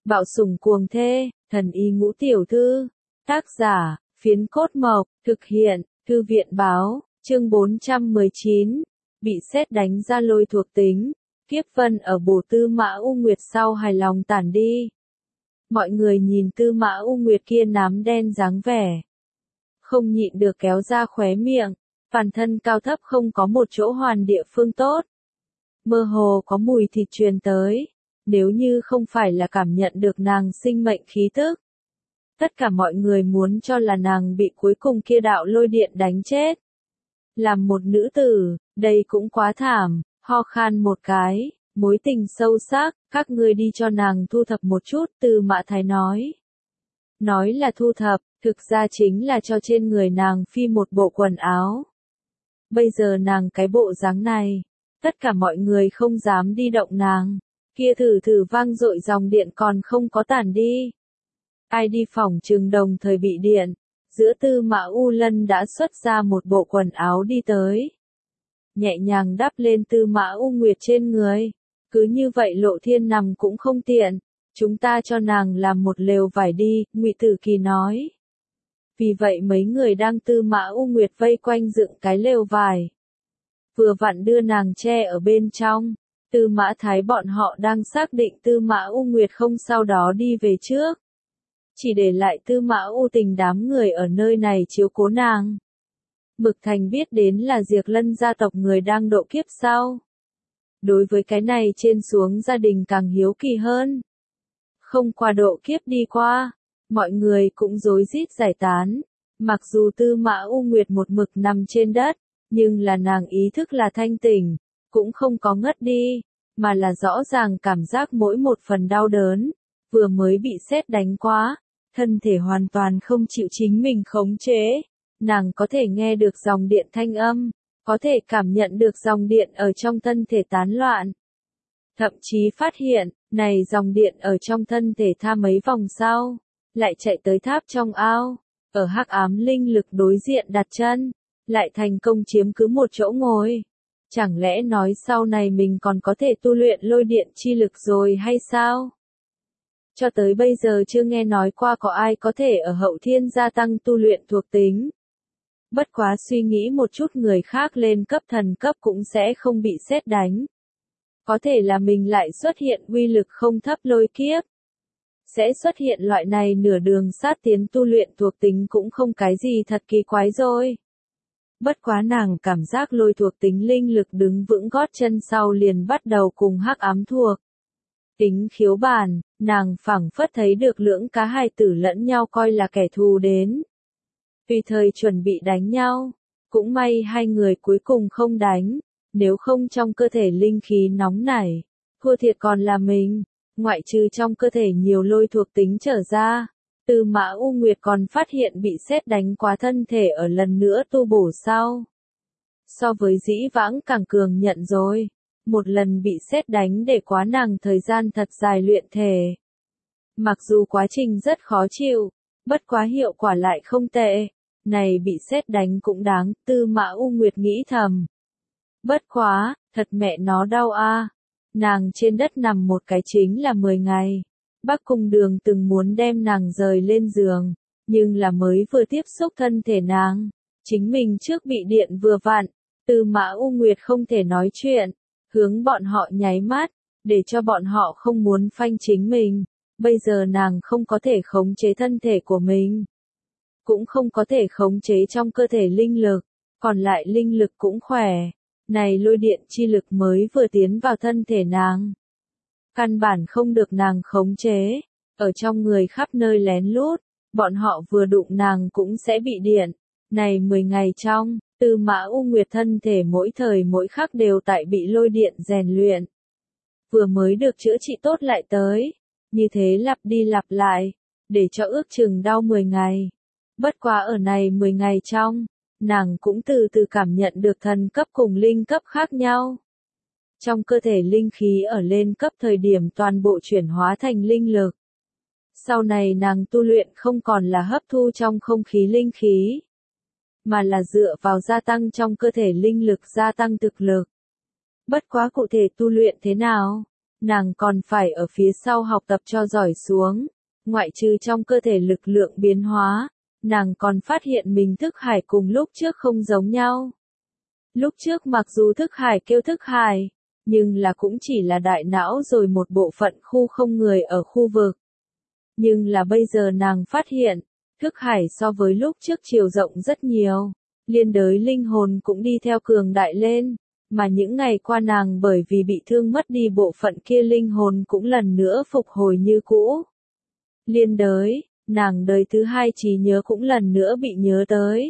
Bạo sủng cuồng thê, thần y ngũ tiểu thư. Tác giả, Phiến Cốt Mộc, thực hiện, Thư viện báo, chương 419. Bị sét đánh ra lôi thuộc tính. Kiếp vân ở bổ Tư Mã U Nguyệt sau hài lòng tản đi. Mọi người nhìn Tư Mã U Nguyệt kia nám đen dáng vẻ. Không nhịn được kéo ra khóe miệng, toàn thân cao thấp không có một chỗ hoàn địa phương tốt. Mơ hồ có mùi thịt truyền tới, nếu như không phải là cảm nhận được nàng sinh mệnh khí tức. Tất cả mọi người muốn cho là nàng bị cuối cùng kia đạo lôi điện đánh chết. Làm một nữ tử, đây cũng quá thảm, ho khan một cái, mối tình sâu sắc, các ngươi đi cho nàng thu thập một chút, Tư Mã Thái nói. Nói là thu thập, thực ra chính là cho trên người nàng phi một bộ quần áo. Bây giờ nàng cái bộ dáng này, tất cả mọi người không dám đi động nàng, kia thử vang dội dòng điện còn không có tản đi. Ai đi phòng trường đồng thời bị điện, giữa Tư Mã U Lân đã xuất ra một bộ quần áo đi tới. Nhẹ nhàng đắp lên Tư Mã U Nguyệt trên người, cứ như vậy Lộ Thiên nằm cũng không tiện, chúng ta cho nàng làm một lều vải đi, Ngụy Tử Kỳ nói. Vì vậy mấy người đang Tư Mã U Nguyệt vây quanh dựng cái lều vải. Vừa vặn đưa nàng che ở bên trong, Tư Mã Thái bọn họ đang xác định Tư Mã U Nguyệt không sau đó đi về trước. Chỉ để lại Tư Mã U Tình đám người ở nơi này chiếu cố nàng. Mực Thành biết đến là Diệp Lân gia tộc người đang độ kiếp sau. Đối với cái này trên xuống gia đình càng hiếu kỳ hơn. Không qua độ kiếp đi qua, mọi người cũng rối rít giải tán. Mặc dù Tư Mã U Nguyệt một mực nằm trên đất, nhưng là nàng ý thức là thanh tỉnh, cũng không có ngất đi, mà là rõ ràng cảm giác mỗi một phần đau đớn, vừa mới bị sét đánh quá, thân thể hoàn toàn không chịu chính mình khống chế. Nàng có thể nghe được dòng điện thanh âm, có thể cảm nhận được dòng điện ở trong thân thể tán loạn. Thậm chí phát hiện, này dòng điện ở trong thân thể tha mấy vòng sau, lại chạy tới tháp trong ao, ở hắc ám linh lực đối diện đặt chân, lại thành công chiếm cứ một chỗ ngồi. Chẳng lẽ nói sau này mình còn có thể tu luyện lôi điện chi lực rồi hay sao? Cho tới bây giờ chưa nghe nói qua có ai có thể ở hậu thiên gia tăng tu luyện thuộc tính. Bất quá suy nghĩ một chút người khác lên cấp thần cấp cũng sẽ không bị sét đánh. Có thể là mình lại xuất hiện uy lực không thấp lôi kiếp. Sẽ xuất hiện loại này nửa đường sát tiến tu luyện thuộc tính cũng không cái gì thật kỳ quái rồi. Bất quá nàng cảm giác lôi thuộc tính linh lực đứng vững gót chân sau liền bắt đầu cùng hắc ám thuộc. Tính khiếu bản, nàng phảng phất thấy được lưỡng cá hài tử lẫn nhau coi là kẻ thù đến. Tùy thời chuẩn bị đánh nhau, cũng may hai người cuối cùng không đánh, nếu không trong cơ thể linh khí nóng nảy, thua thiệt còn là mình, ngoại trừ trong cơ thể nhiều lôi thuộc tính trở ra. Tư Mã U Nguyệt còn phát hiện bị sét đánh quá thân thể ở lần nữa tu bổ sau. So với dĩ vãng càng cường nhận rồi, một lần bị sét đánh để quá nàng thời gian thật dài luyện thể. Mặc dù quá trình rất khó chịu, bất quá hiệu quả lại không tệ, này bị sét đánh cũng đáng, Tư Mã U Nguyệt nghĩ thầm. Bất quá, thật mẹ nó đau a. Nàng trên đất nằm một cái chính là 10 ngày. Bắc Cung Đường từng muốn đem nàng rời lên giường, nhưng là mới vừa tiếp xúc thân thể nàng, chính mình trước bị điện vừa vặn, Tư Mã U Nguyệt không thể nói chuyện, hướng bọn họ nháy mắt, để cho bọn họ không muốn phanh chính mình, bây giờ nàng không có thể khống chế thân thể của mình, cũng không có thể khống chế trong cơ thể linh lực, còn lại linh lực cũng khỏe, này lôi điện chi lực mới vừa tiến vào thân thể nàng. Căn bản không được nàng khống chế, ở trong người khắp nơi lén lút, bọn họ vừa đụng nàng cũng sẽ bị điện. Này 10 ngày trong, Tư Mã U Nguyệt thân thể mỗi thời mỗi khắc đều tại bị lôi điện rèn luyện. Vừa mới được chữa trị tốt lại tới, như thế lặp đi lặp lại, để cho ước chừng đau 10 ngày. Bất quá ở này 10 ngày trong, nàng cũng từ từ cảm nhận được thần cấp cùng linh cấp khác nhau. Trong cơ thể linh khí ở lên cấp thời điểm toàn bộ chuyển hóa thành linh lực. Sau này nàng tu luyện không còn là hấp thu trong không khí linh khí, mà là dựa vào gia tăng trong cơ thể linh lực gia tăng thực lực. Bất quá cụ thể tu luyện thế nào, nàng còn phải ở phía sau học tập cho giỏi xuống. Ngoại trừ trong cơ thể lực lượng biến hóa, nàng còn phát hiện mình thức hải cùng lúc trước không giống nhau. Lúc trước mặc dù thức hải kêu thức hải, nhưng là cũng chỉ là đại não rồi một bộ phận khu không người ở khu vực. Nhưng là bây giờ nàng phát hiện, thức hải so với lúc trước chiều rộng rất nhiều, liên đới linh hồn cũng đi theo cường đại lên, mà những ngày qua nàng bởi vì bị thương mất đi bộ phận kia linh hồn cũng lần nữa phục hồi như cũ. Liên đới, nàng đời thứ hai trí nhớ cũng lần nữa bị nhớ tới.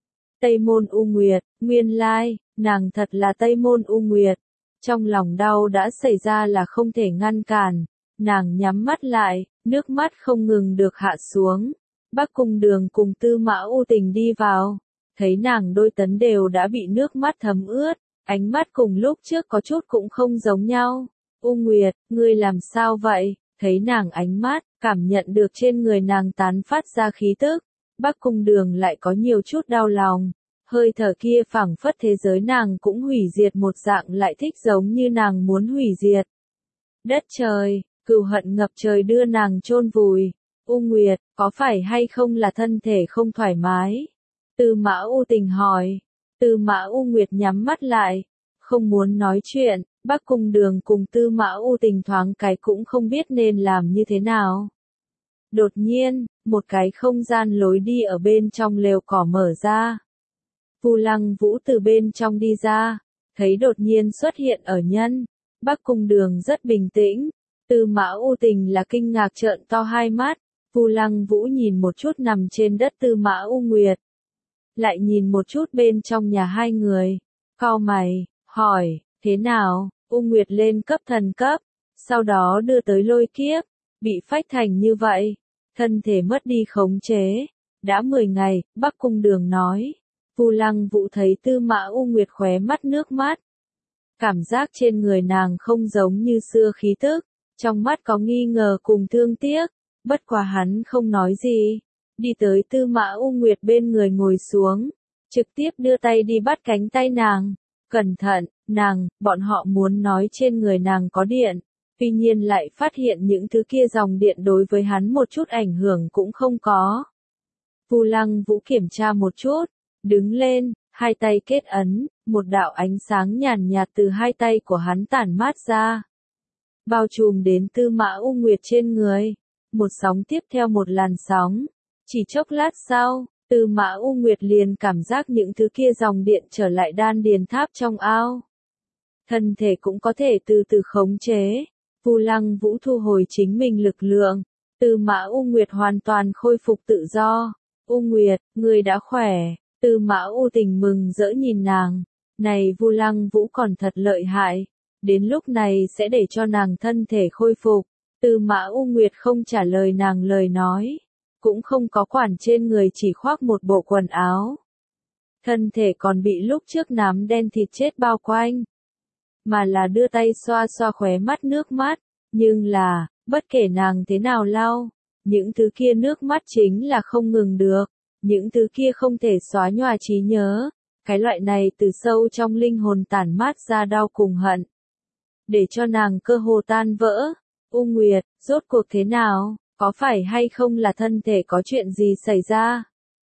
Tây Môn U Nguyệt, nguyên lai, nàng thật là Tây Môn U Nguyệt. Trong lòng đau đã xảy ra là không thể ngăn cản, nàng nhắm mắt lại, nước mắt không ngừng được hạ xuống. Bắc Cung Đường cùng Tư Mã U Tình đi vào, thấy nàng đôi tấn đều đã bị nước mắt thấm ướt, ánh mắt cùng lúc trước có chút cũng không giống nhau. U Nguyệt, ngươi làm sao vậy? Thấy nàng ánh mắt, cảm nhận được trên người nàng tán phát ra khí tức, Bắc Cung Đường lại có nhiều chút đau lòng. Hơi thở kia phảng phất thế giới nàng cũng hủy diệt một dạng lại thích giống như nàng muốn hủy diệt. Đất trời, cừu hận ngập trời đưa nàng chôn vùi. U Nguyệt, có phải hay không là thân thể không thoải mái? Tư Mã U Tình hỏi. Tư Mã U Nguyệt nhắm mắt lại, không muốn nói chuyện. Bắc Cung Đường cùng Tư Mã U Tình thoáng cái cũng không biết nên làm như thế nào. Đột nhiên, một cái không gian lối đi ở bên trong lều cỏ mở ra. Vu Lăng Vũ từ bên trong đi ra, thấy đột nhiên xuất hiện ở nhân. Bắc Cung Đường rất bình tĩnh, Tư Mã U Tình là kinh ngạc trợn to hai mắt. Vu Lăng Vũ nhìn một chút nằm trên đất Tư Mã U Nguyệt, lại nhìn một chút bên trong nhà hai người, cau mày, hỏi, thế nào? U Nguyệt lên cấp thần cấp, sau đó đưa tới lôi kiếp, bị phách thành như vậy, thân thể mất đi khống chế, đã 10 ngày, Bắc Cung Đường nói. Vu Lăng Vũ thấy Tư Mã U Nguyệt khóe mắt nước mắt. Cảm giác trên người nàng không giống như xưa khí tức, trong mắt có nghi ngờ cùng thương tiếc, bất quá hắn không nói gì, đi tới Tư Mã U Nguyệt bên người ngồi xuống, trực tiếp đưa tay đi bắt cánh tay nàng. Cẩn thận, nàng, bọn họ muốn nói trên người nàng có điện, tuy nhiên lại phát hiện những thứ kia dòng điện đối với hắn một chút ảnh hưởng cũng không có. Vu Lăng Vũ kiểm tra một chút, đứng lên, hai tay kết ấn, một đạo ánh sáng nhàn nhạt từ hai tay của hắn tản mát ra, bao trùm đến Tư Mã U Nguyệt trên người, một sóng tiếp theo một làn sóng, chỉ chốc lát sau, Tư Mã U Nguyệt liền cảm giác những thứ kia dòng điện trở lại đan điền tháp trong ao. Thân thể cũng có thể từ từ khống chế. Vu Lăng Vũ thu hồi chính mình lực lượng. Tư Mã U Nguyệt hoàn toàn khôi phục tự do. U Nguyệt, ngươi đã khỏe. Tư Mã U Tình mừng rỡ nhìn nàng. Này Vu Lăng Vũ còn thật lợi hại. Đến lúc này sẽ để cho nàng thân thể khôi phục. Tư Mã U Nguyệt không trả lời nàng lời nói. Cũng không có quản trên người chỉ khoác một bộ quần áo. Thân thể còn bị lúc trước nám đen thịt chết bao quanh. Mà là đưa tay xoa xoa khóe mắt nước mắt. Nhưng là, bất kể nàng thế nào lau, những thứ kia nước mắt chính là không ngừng được. Những thứ kia không thể xóa nhòa trí nhớ. Cái loại này từ sâu trong linh hồn tản mát ra đau cùng hận. Để cho nàng cơ hồ tan vỡ. U Nguyệt, rốt cuộc thế nào? Có phải hay không là thân thể có chuyện gì xảy ra?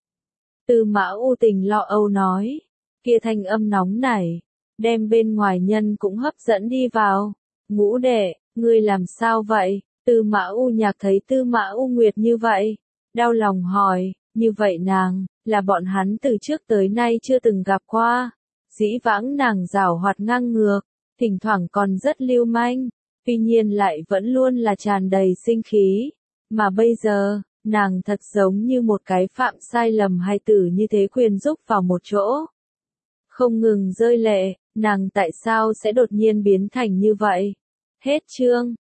Tư Mã U Tình lo âu nói. Kia thanh âm nóng nảy, đem bên ngoài nhân cũng hấp dẫn đi vào. Ngũ đệ, ngươi làm sao vậy? Tư Mã U Nhạc thấy Tư Mã U Nguyệt như vậy, đau lòng hỏi, như vậy nàng, là bọn hắn từ trước tới nay chưa từng gặp qua. Dĩ vãng nàng giảo hoạt ngang ngược, thỉnh thoảng còn rất lưu manh, tuy nhiên lại vẫn luôn là tràn đầy sinh khí. Mà bây giờ, nàng thật giống như một cái phạm sai lầm hài tử như thế quyền rúc vào một chỗ. Không ngừng rơi lệ, nàng tại sao sẽ đột nhiên biến thành như vậy? Hết chương.